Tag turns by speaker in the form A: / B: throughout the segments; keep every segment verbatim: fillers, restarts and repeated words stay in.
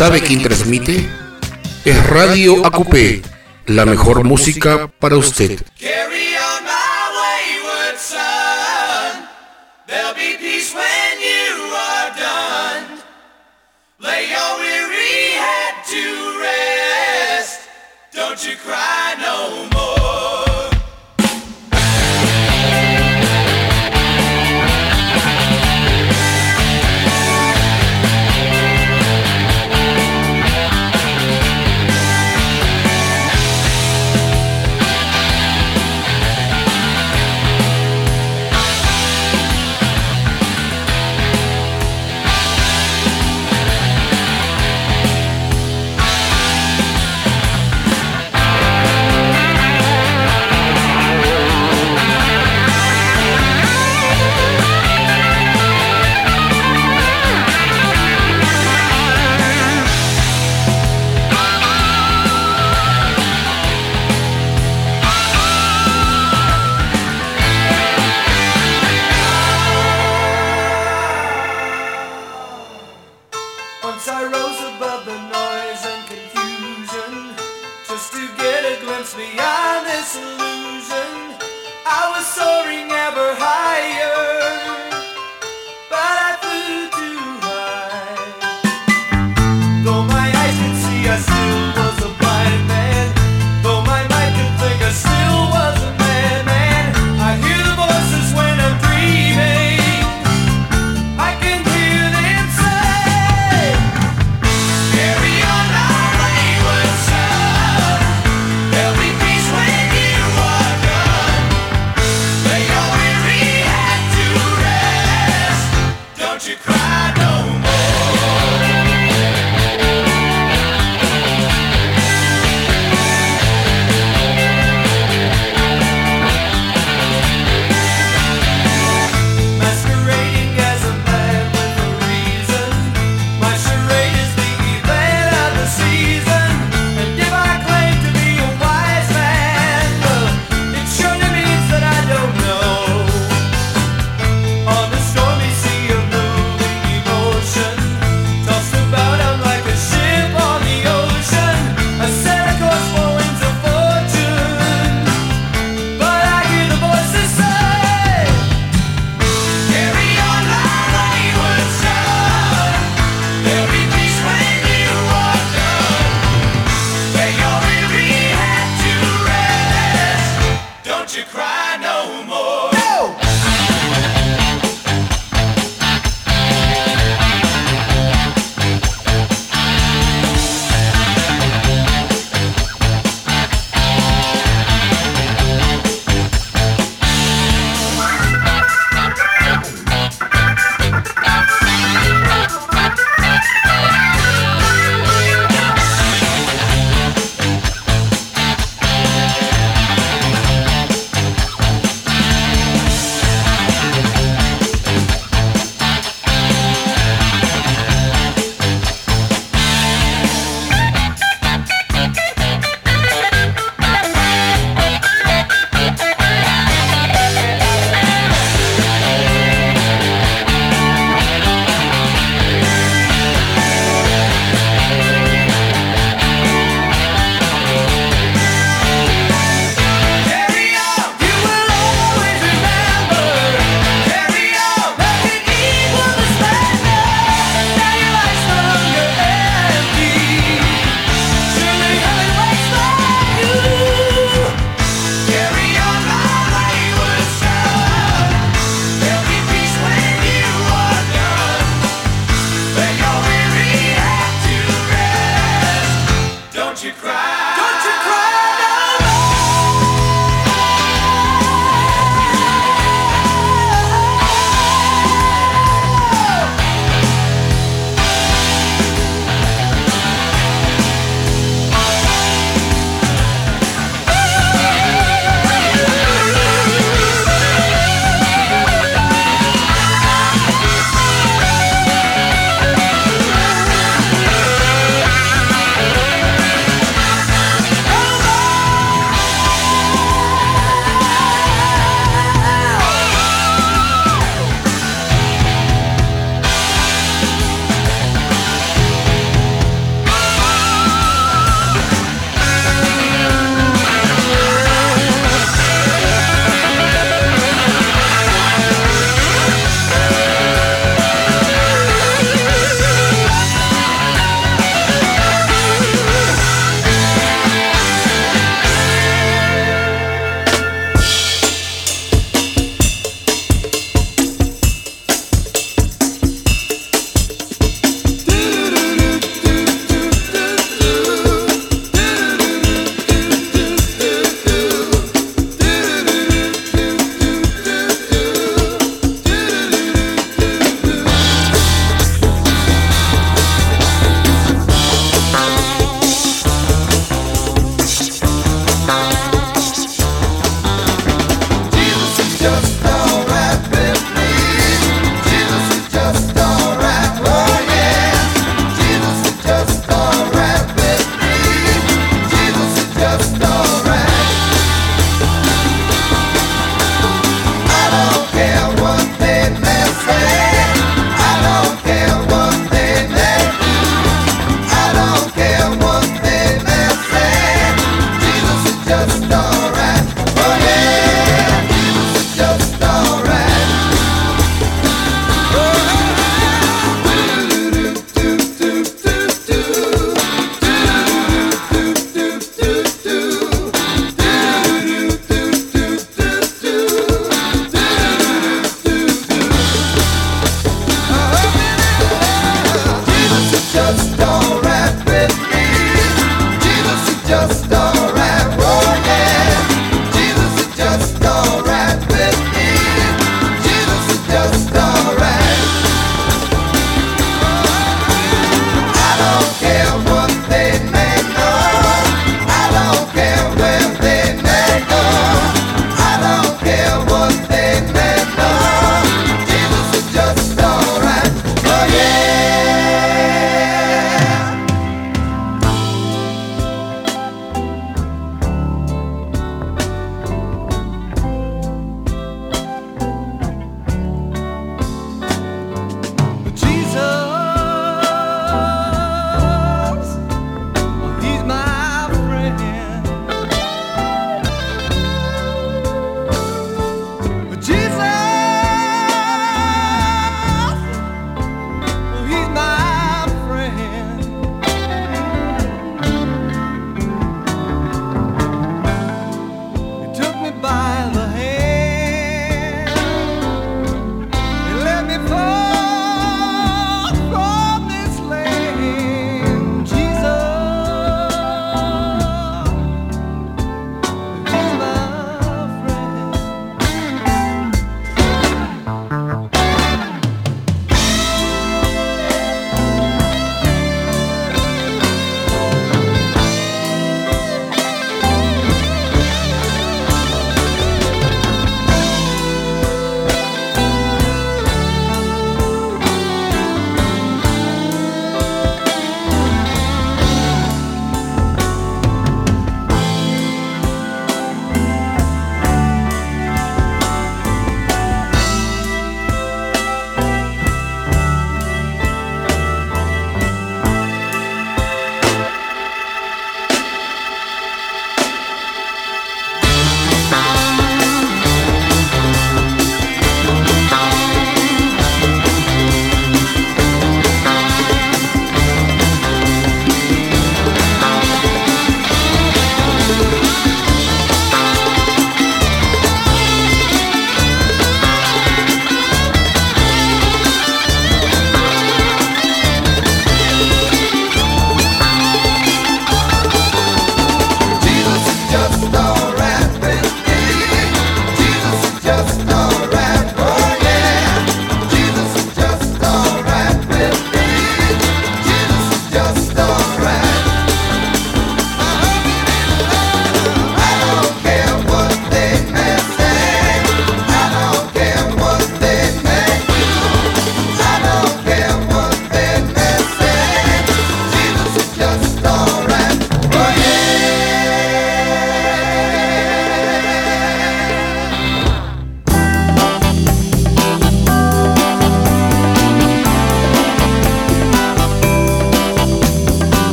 A: ¿Sabe quién transmite? Es Radio A Q P, la mejor música para usted.
B: Carry on my wayward son. There'll be peace when you are done. Lay your weary head to rest. Don't you cry no more.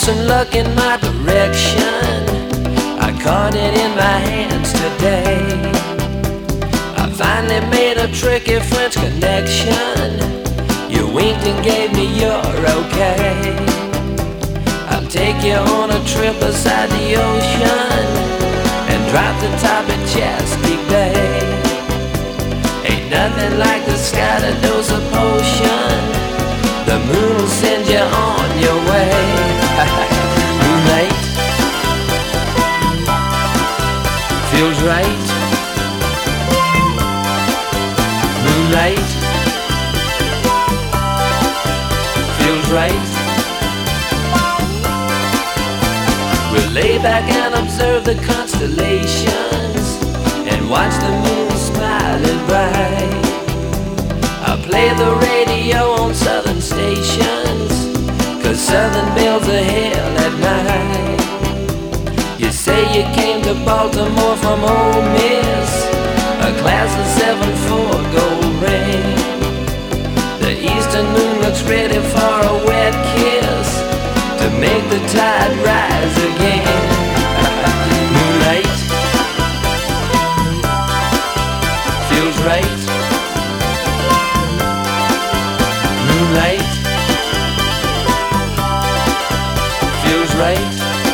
C: some luck in my direction. I caught it in my hands today. I finally made a tricky French connection. You winked and gave me your okay. I'll take you on a trip beside the ocean and drop the top at Chesapeake Bay. Ain't nothing like the sky to dose a potion. The moon will send you on your way. Moonlight feels right. Moonlight feels right. We'll lay back and observe the constellations and watch the moon smiling bright. I'll play the radio on southern stations, 'cause southern bells are hell at night. You say you came to Baltimore from Ole Miss, a class of seven four gold ring. The eastern moon looks ready for a wet kiss to make the tide rise again. Moonlight feels right. Moonlight feels right.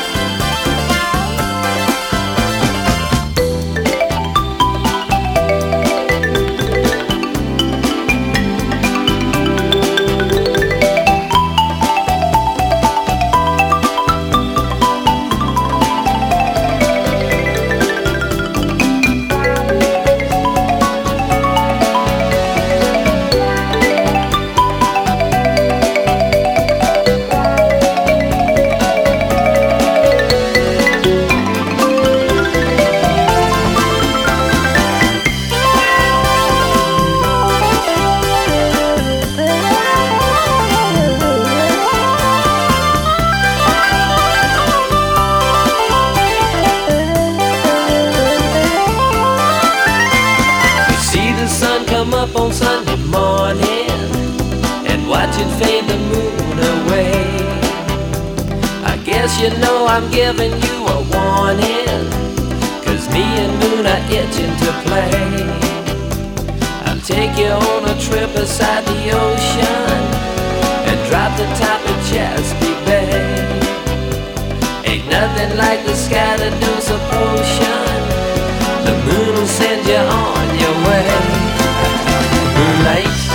C: On Sunday morning and watch it fade the moon away. I guess you know I'm giving you a warning, 'cause me and moon are itching to play. I'll take you on a trip beside the ocean and drop the top of Chesapeake Bay. Ain't nothing like the sky to dose a potion. The moon will send you on your way. Moonlight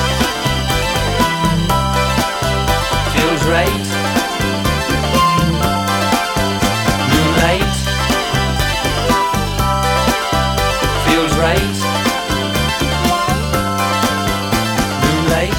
C: feels right. Moonlight feels right. Moonlight.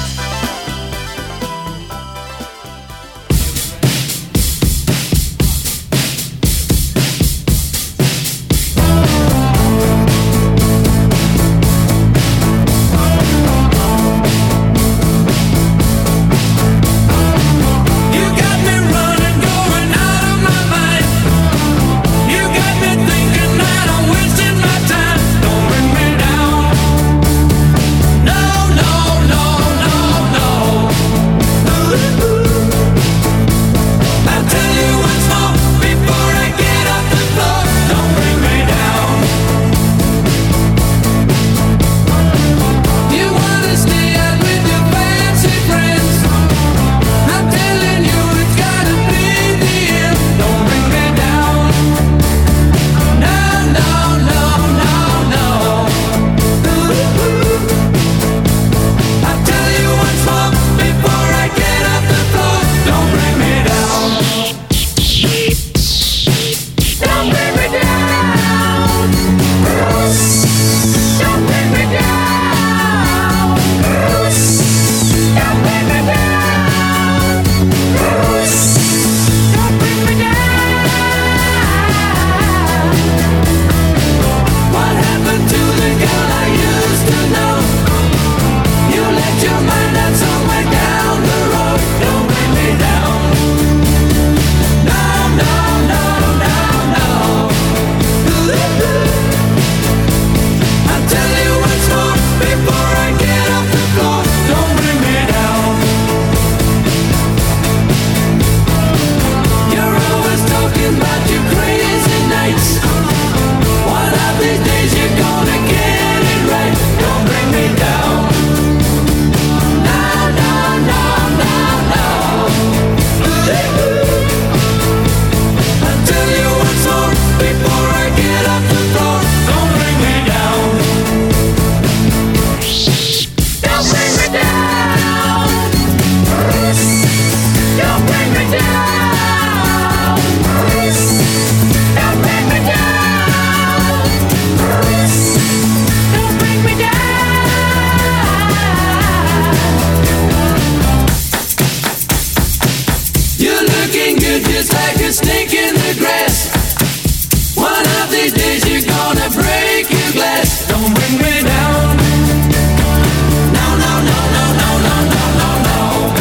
B: Don't bring me down. No, no, no, no, no, no, no, no, no.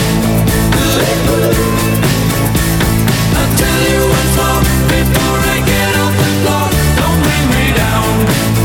B: I'll tell you once more before I get off the floor. Don't bring me down.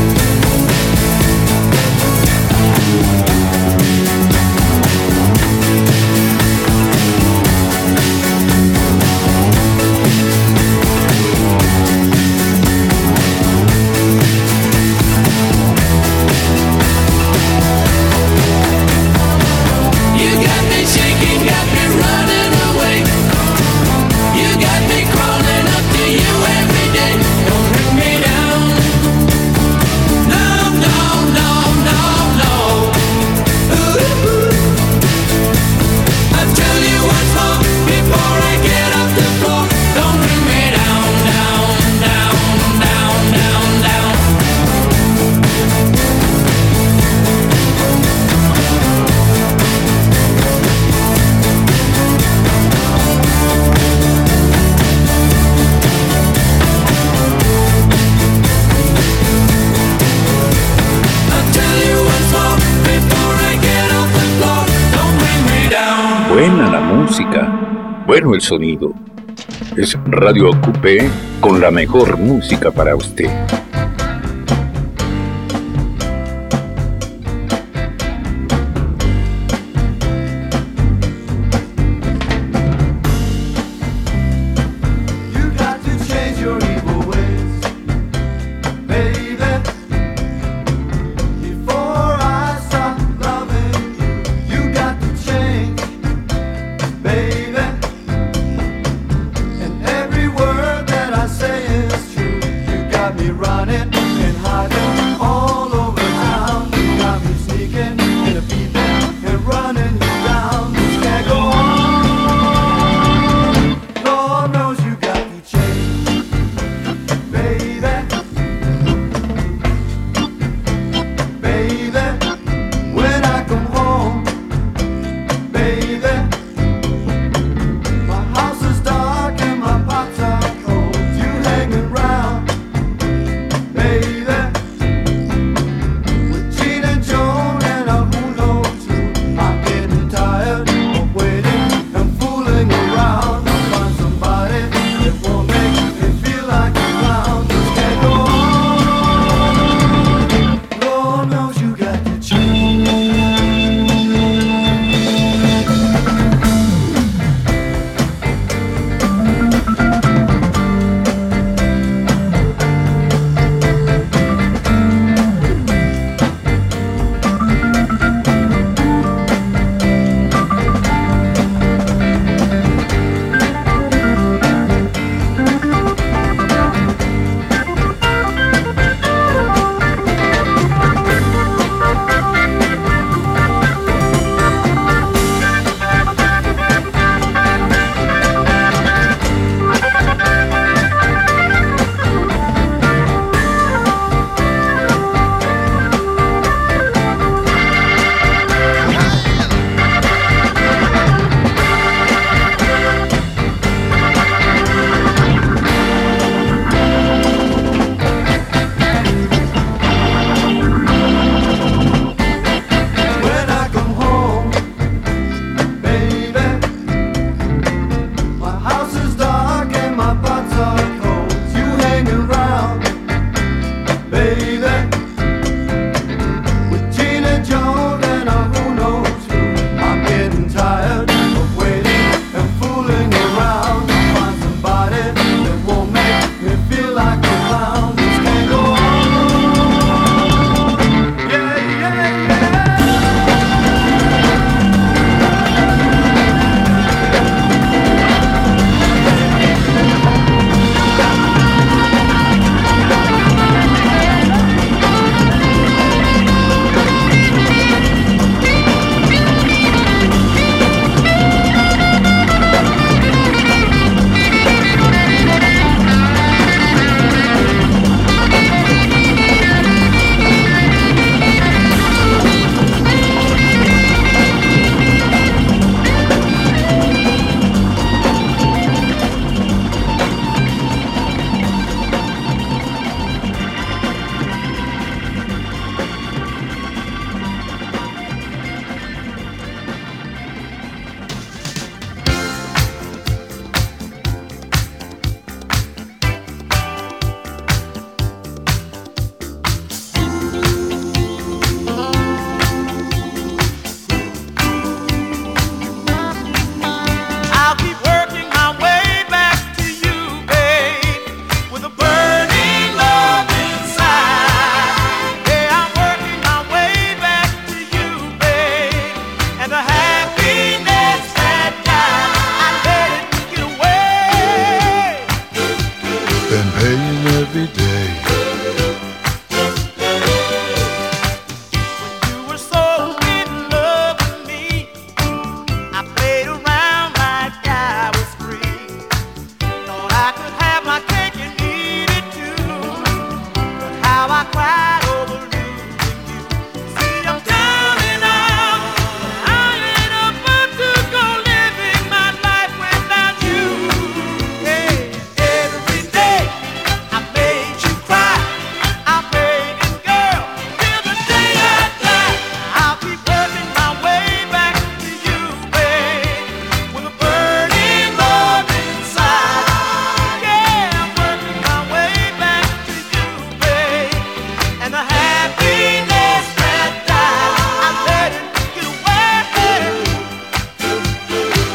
B: You got me shaking, got me running away. You got me crawling up to you every day. Don't bring me down. No, no, no, no, no. Ooh. I'll tell you once more before I get off the floor. Don't bring me down, down, down, down, down, down. I'll tell you once more before I get off the floor. Don't bring me down.
D: Buena la música, bueno el sonido. Es Radio Ocupé con la mejor música para usted.
B: You got to change your evil ways, baby. Before I stop loving you, you got to change, baby. And every word that I say is true. You got me running.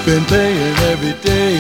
E: been paying every day.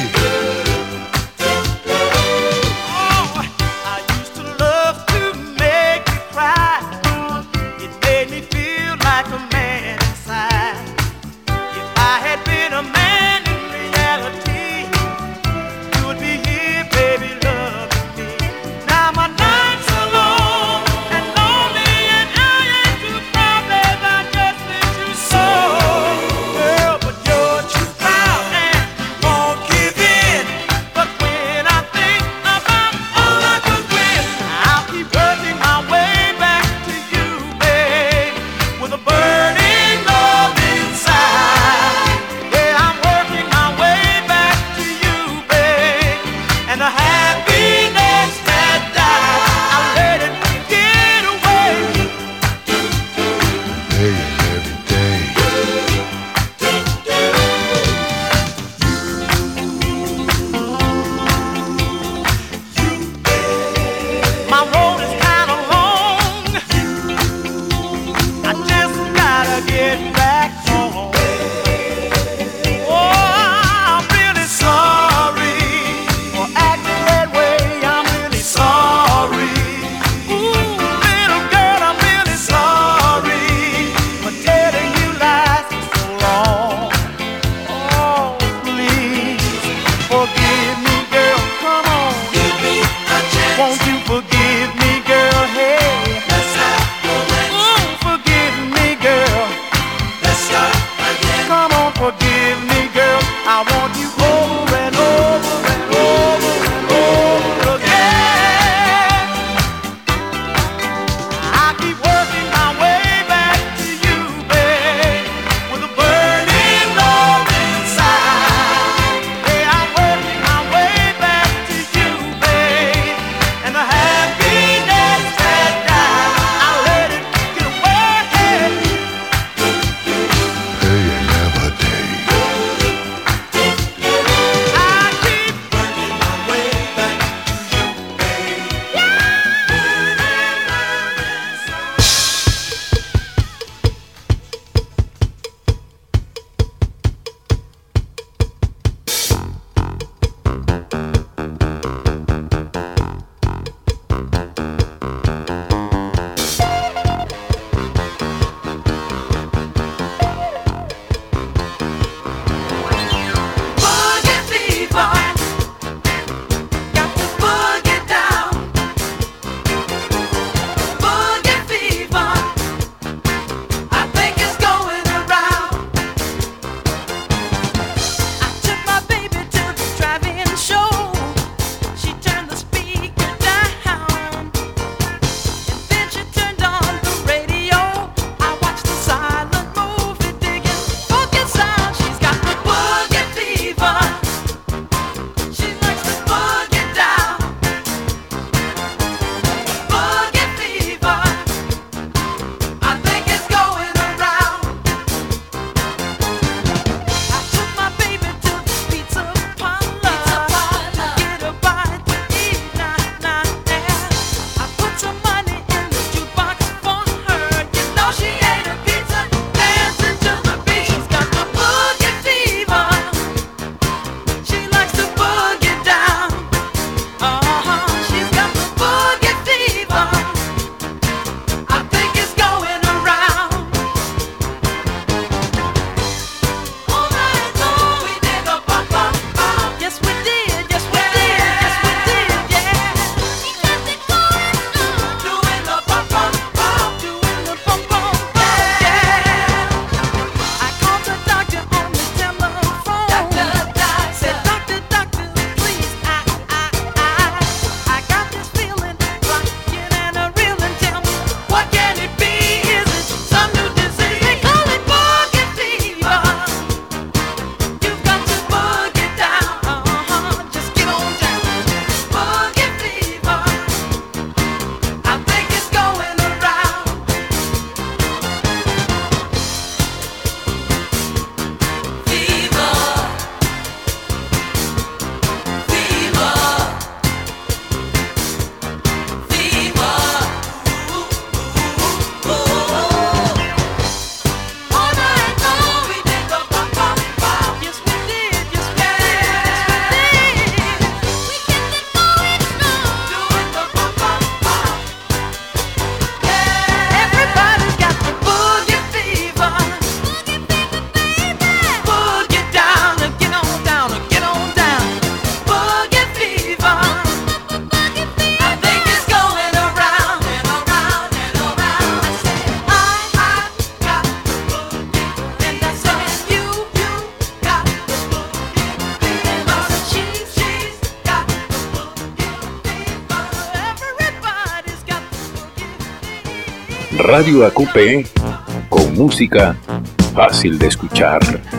D: Radio A Q P, con música fácil de escuchar.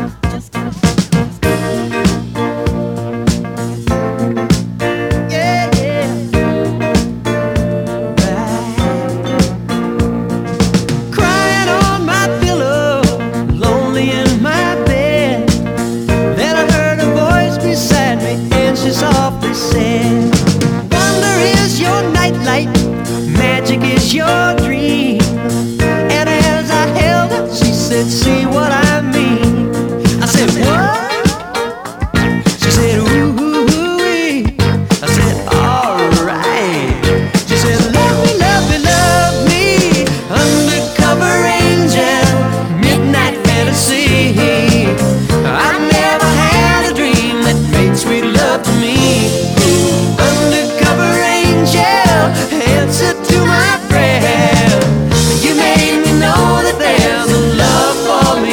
F: Your dream, and as I held her, she said, "See what I mean?" I said, "What?" She said, "Ooh, ooh, ooh." I said, "Alright." She said, "Love me, love me, love me, undercover angel, midnight fantasy. I've never had a dream that made sweet love to me. Undercover angel, answer to my prayer. You made me know that there's a love for me."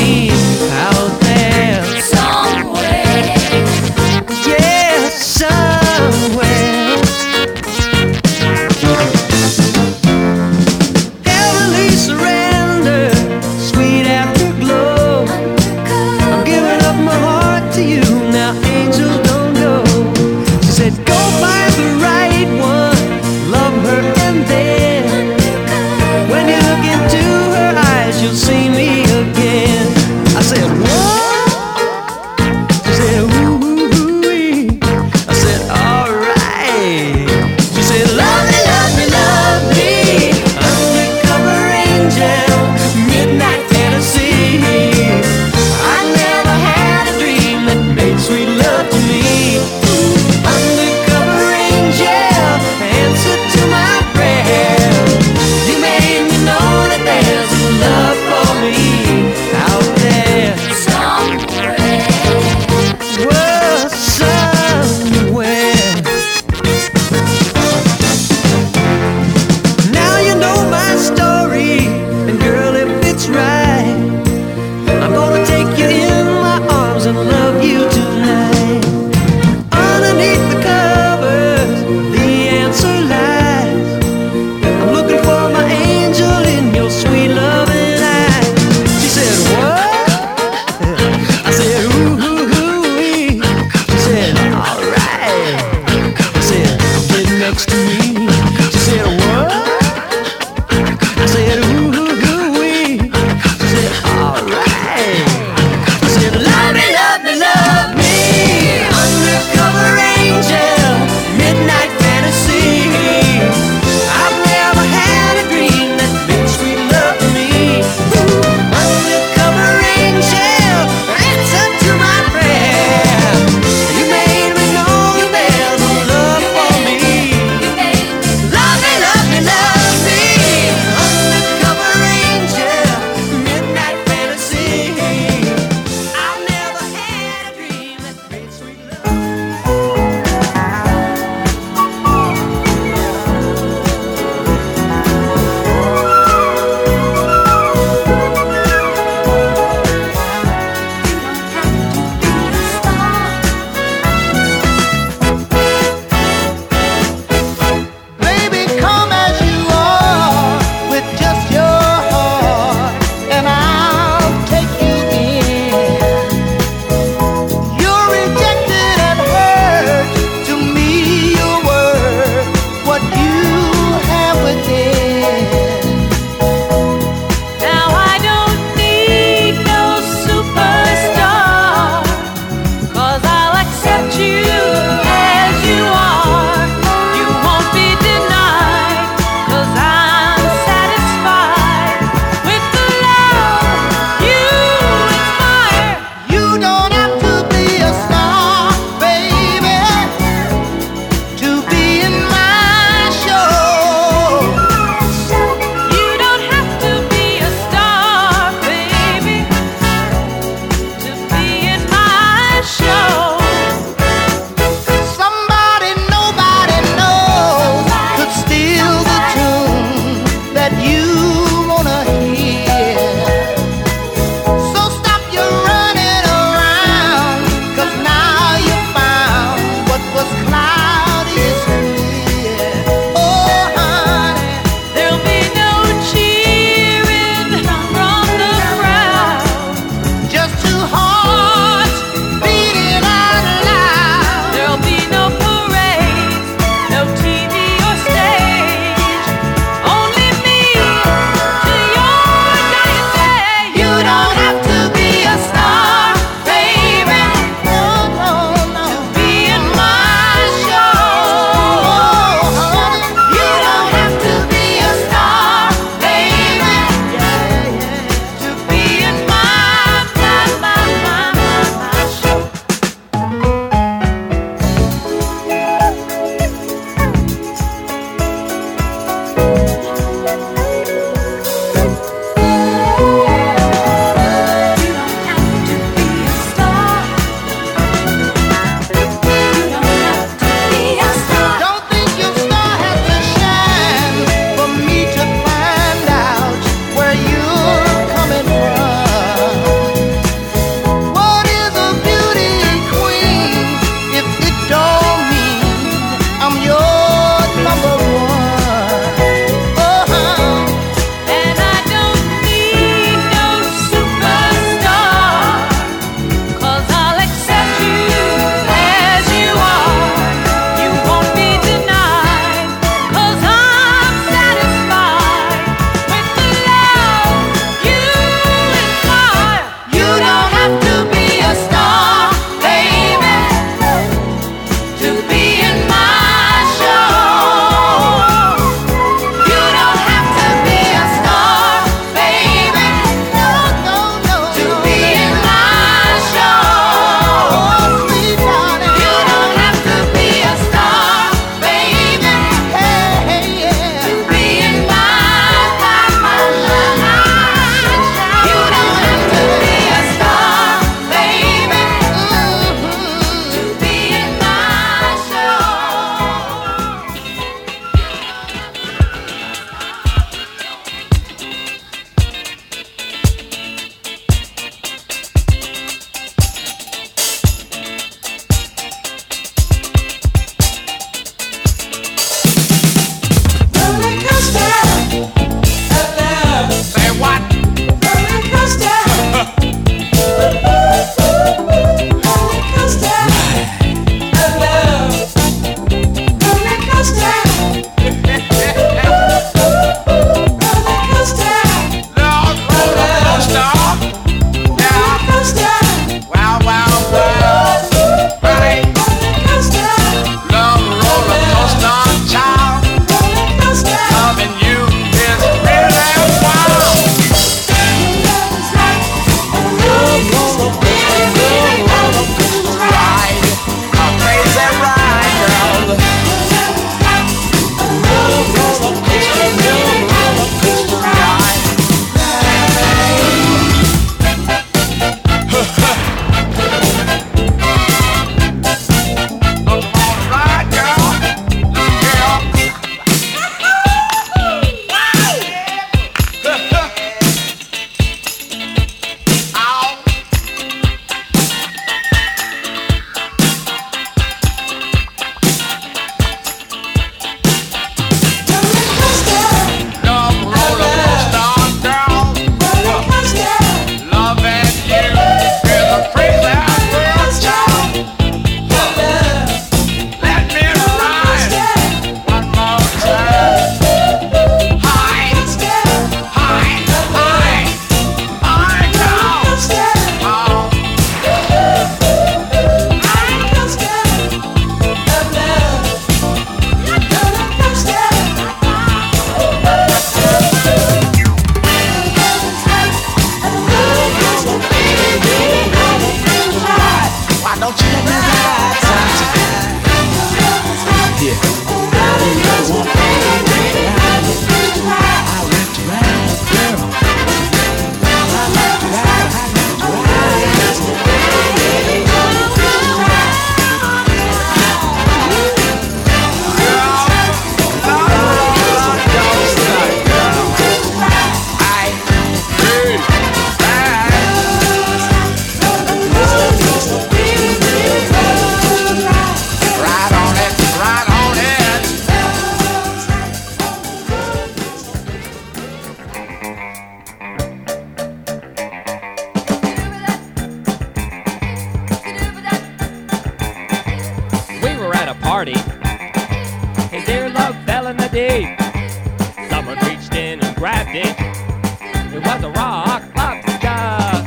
G: party. His earlobe fell in the deep. Someone reached in and grabbed it. It was a rock lobster.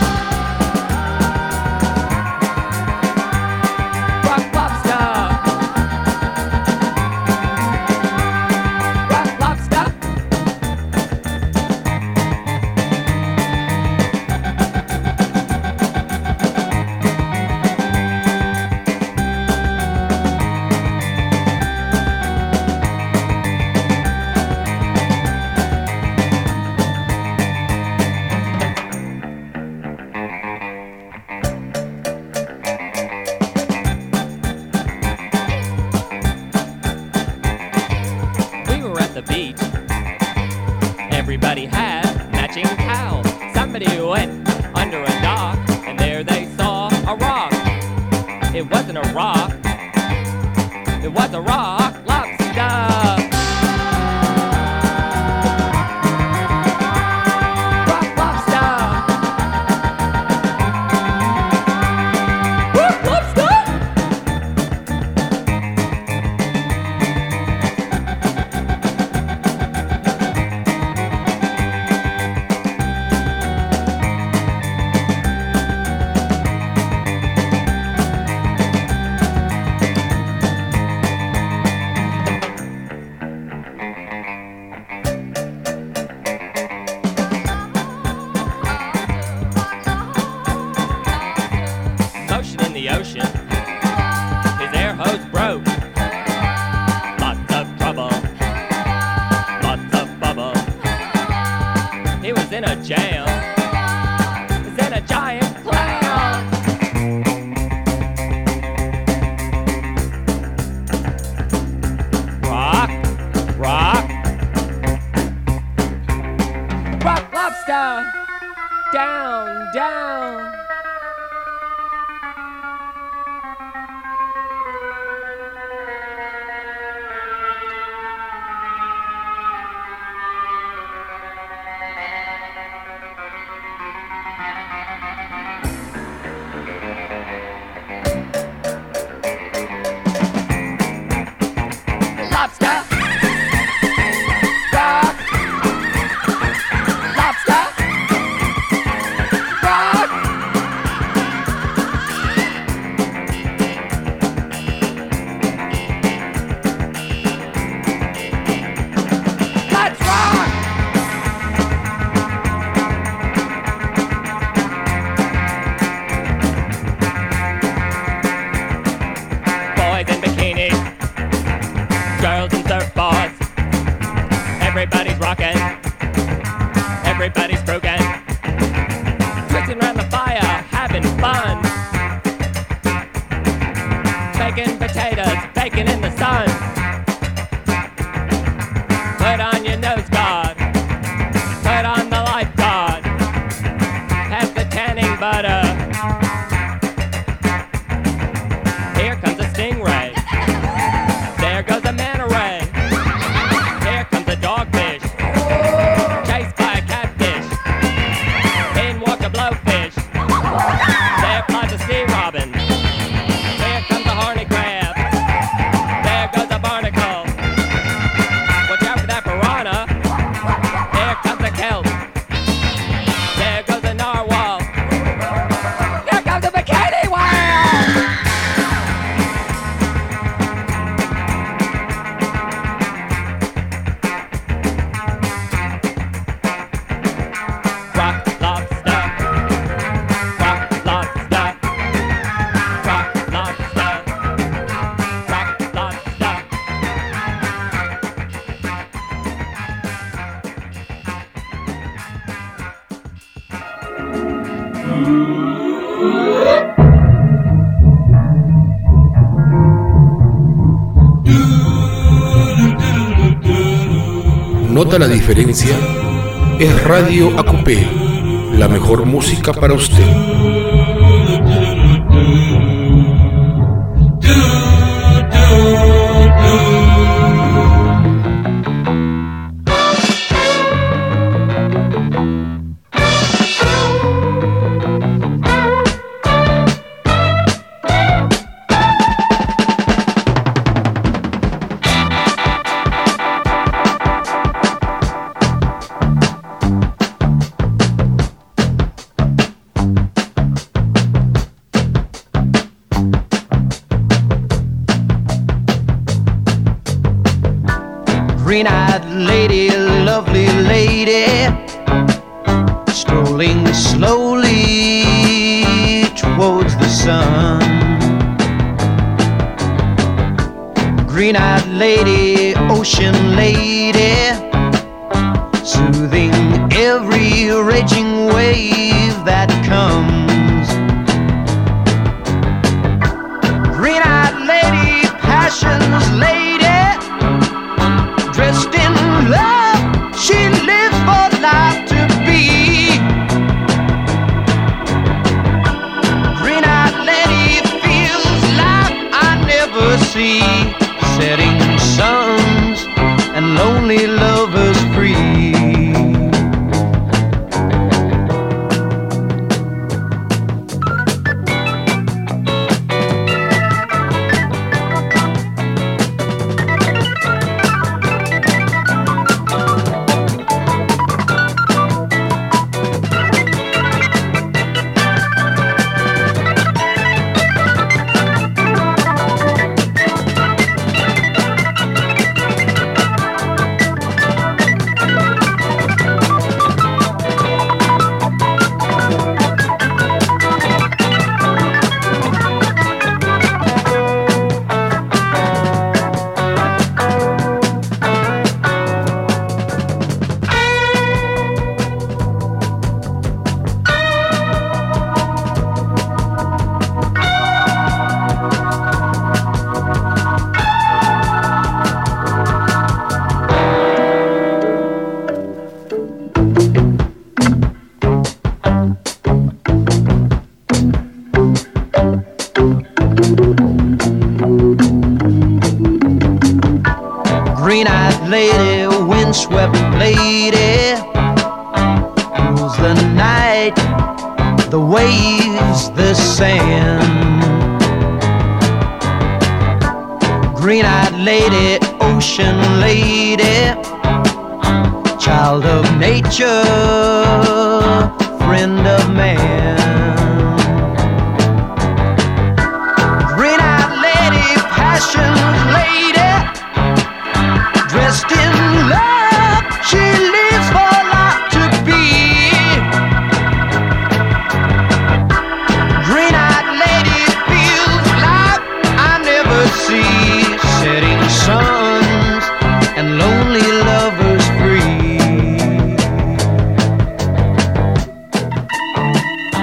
G: Rock lobster. Rock lobster. Everybody had matching towels. Somebody went under a dock, and there they saw a rock. It wasn't a rock, it was a rock lobster. Rock lobster. Rock lobster. Motion in the ocean. His air hose broke. Lots of trouble. Lots of bubble. He was in a jam. He's in a giant clam. Rock, rock. Rock lobster. Down, down. Lobster. Rock. Lobster. Rock. Let's rock. Boys in bikinis. Girls in surfboards. Everybody's rocking. Everybody's broken. Twisting around the fire, having fun. Baking potatoes, baking in the sun. Put on your nose guard. Put on the lifeguard. Have the tanning butter. Here comes a stingray. There goes a manta ray. Here comes a dogfish. Chased by a catfish. In walked a blowfish. There flies a sea robin. Here comes a horny crab. There goes a barnacle. Watch out for that piranha. Here comes a kelp. There goes a narwhal. Here comes a bikini whale. Rock lobster. Rock lobster. Rock lobster. Rock lobster.
A: ¿Nota la diferencia? Es Radio A Q P, la mejor música para usted.
F: green-eyed lady, lovely lady, strolling slowly towards the sun. Green-eyed lady, ocean lady, soothing every raging wave that comes. Green-eyed lady, passion's lady, dressed in love, she lives for life to be. Green-eyed lady feels life I never see, setting suns and lonely lovers free. Green-eyed lady, windswept lady, rules the night, the waves, the sand. Green-eyed lady, ocean lady, child of nature, friend of man. Green-eyed lady, passion's lady, dressed in love, she lives for life to be. Green-eyed lady feels life I never see, setting suns and lonely lovers free.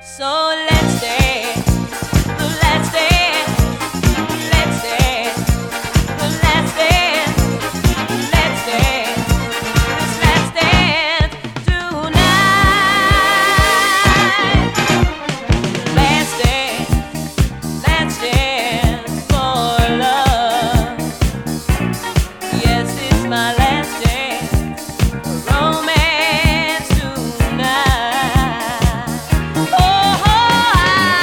H: Oh,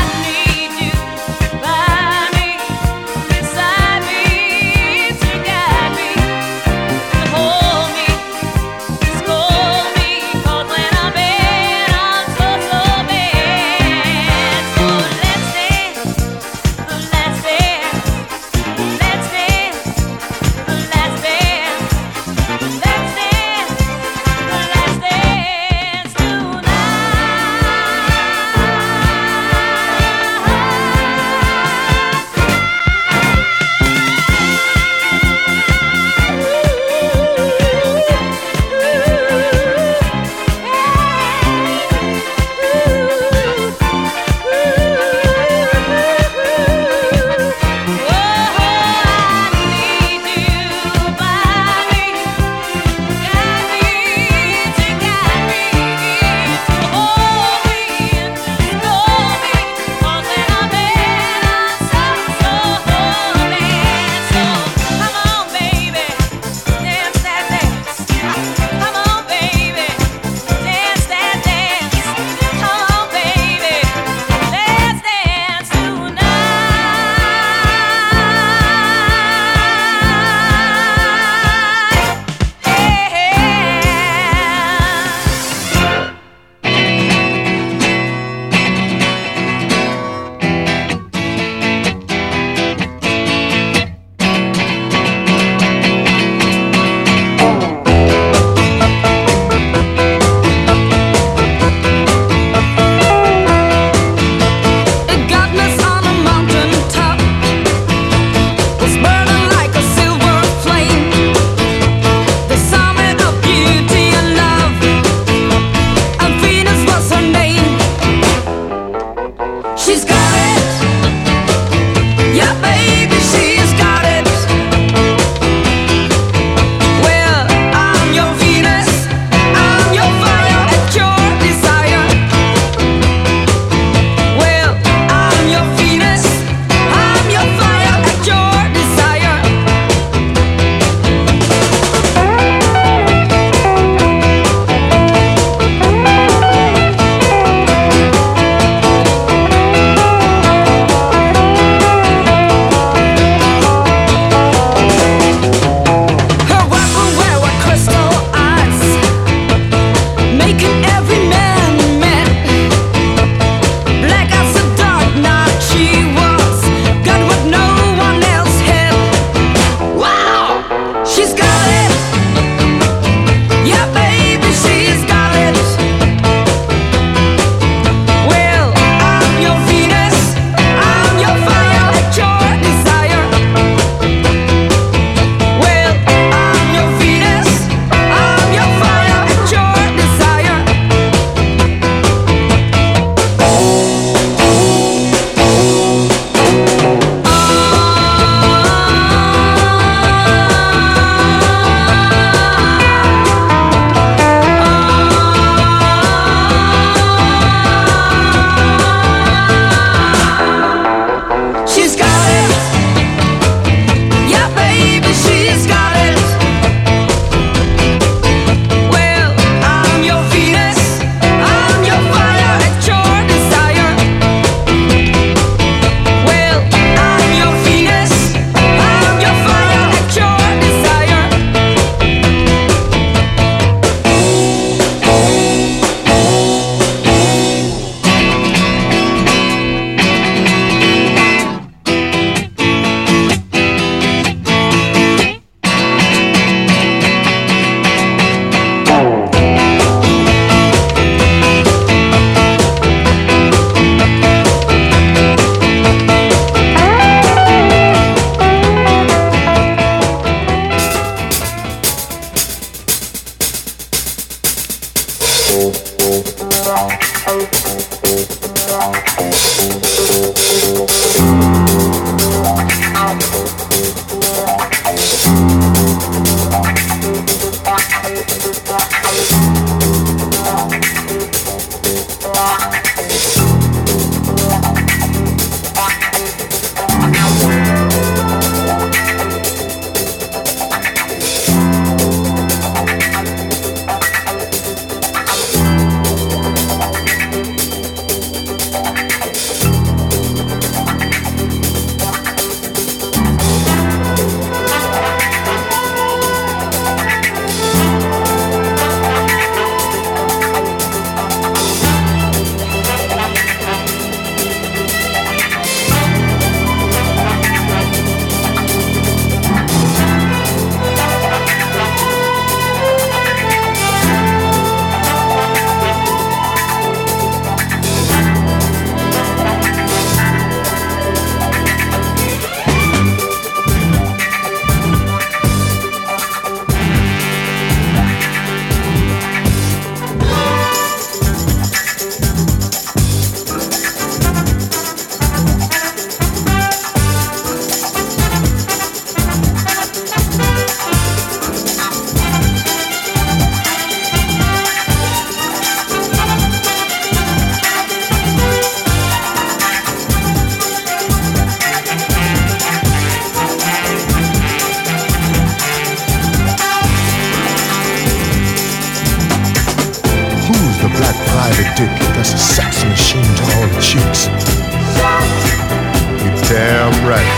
H: That's a sex machine to all the chicks. You're damn right.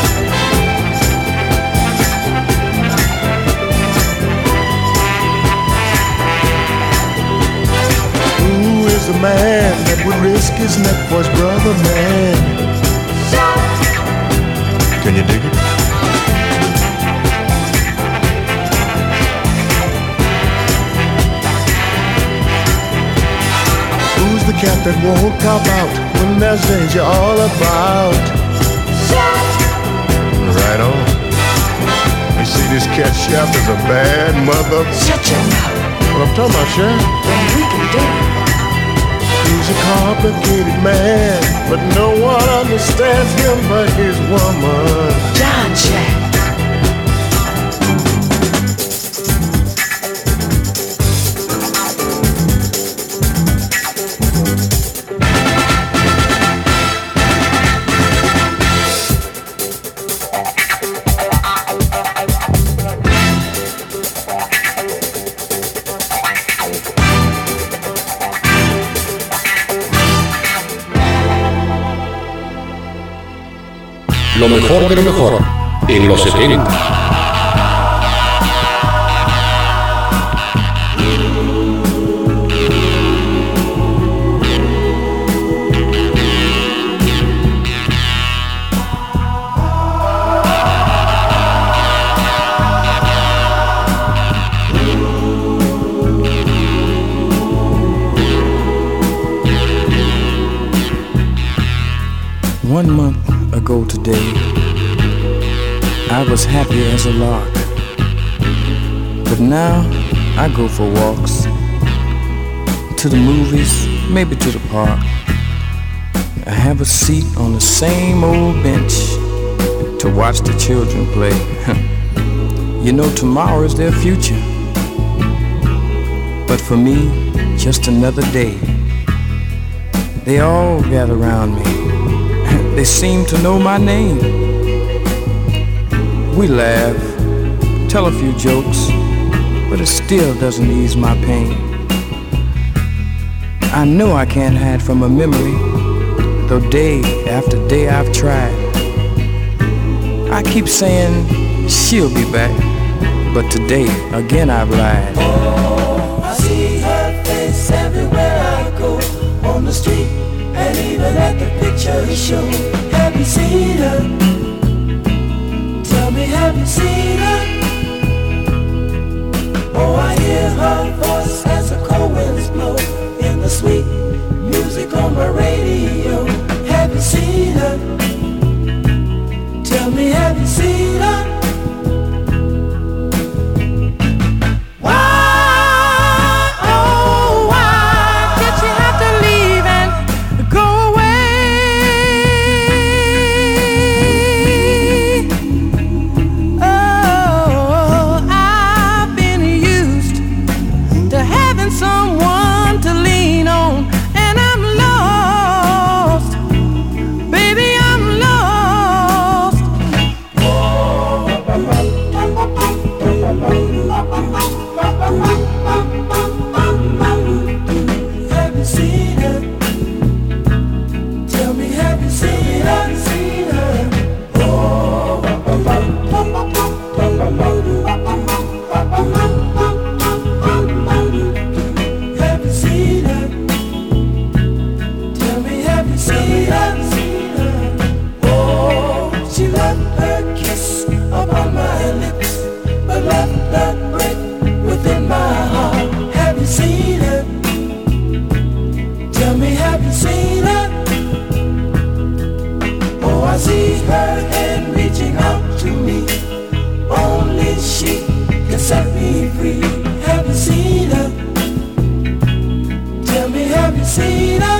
H: Who is the man that would risk his neck for his brother, man? Can you dig it? The cat that won't cop out when there's danger all about. Right on. You see, this cat chef is a bad mother.
I: Shut your mouth.
H: What I'm talking about, Chef?
I: Then we can do it.
H: He's a complicated man, but no one understands him but his woman.
I: John Jack.
A: Lo mejor de lo mejor en los setenta.
J: One month ago today, I was happy as a lark. But now I go for walks, to the movies, maybe to the park. I have a seat on the same old bench to watch the children play. You know, tomorrow is their future, but for me, just another day. They all gather around me. They seem to know my name. We laugh, tell a few jokes, but it still doesn't ease my pain. I know I can't hide from a memory, though day after day I've tried. I keep saying she'll be back, but today again I've lied.
F: Oh, I see her face everywhere I go, on the street and even at the picture show. Have you seen her? Tell me, have you seen her? Oh, I hear her voice as the cold winds blow in the sweet music on my radio. Have you seen her? Tell me, have you seen her?
I: Why, oh, why did you have to leave and go away?
F: her hand reaching out to me. Only she can set me free. Have you seen her? Tell me, have you seen her?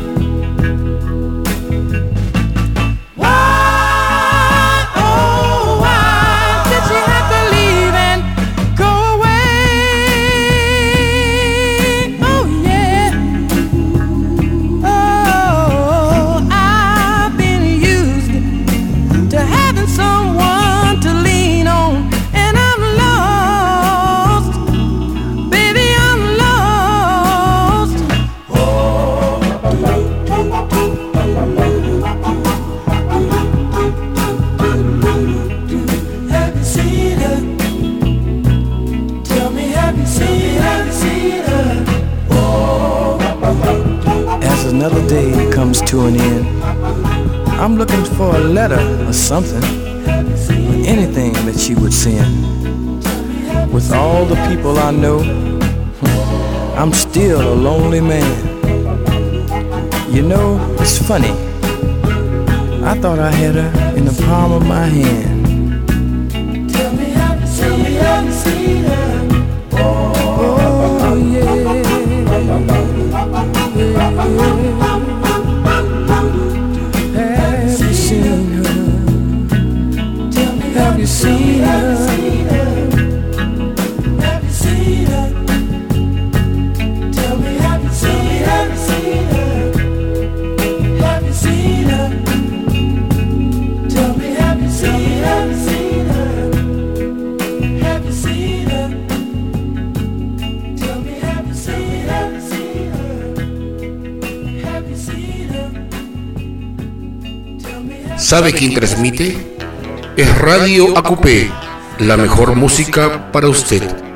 J: Another day comes to an end. I'm looking for a letter or something, or anything that she would send. With all the people I know, I'm still a lonely man. You know, it's funny, I thought I had her in the palm of my hand.
F: Tell me, have you seen, have you seen her?
J: Oh, yeah. Have you seen her? Have you seen her?
F: Have you seen her? Tell me, have you seen, have you seen her? Have you seen her? Tell me, have you seen, have you seen her? Have you seen her? Tell me, have you seen, have you seen her? Have you seen her? Tell me, have
A: ¿Sabe quién transmite? Es Radio A Q P, la mejor música para usted.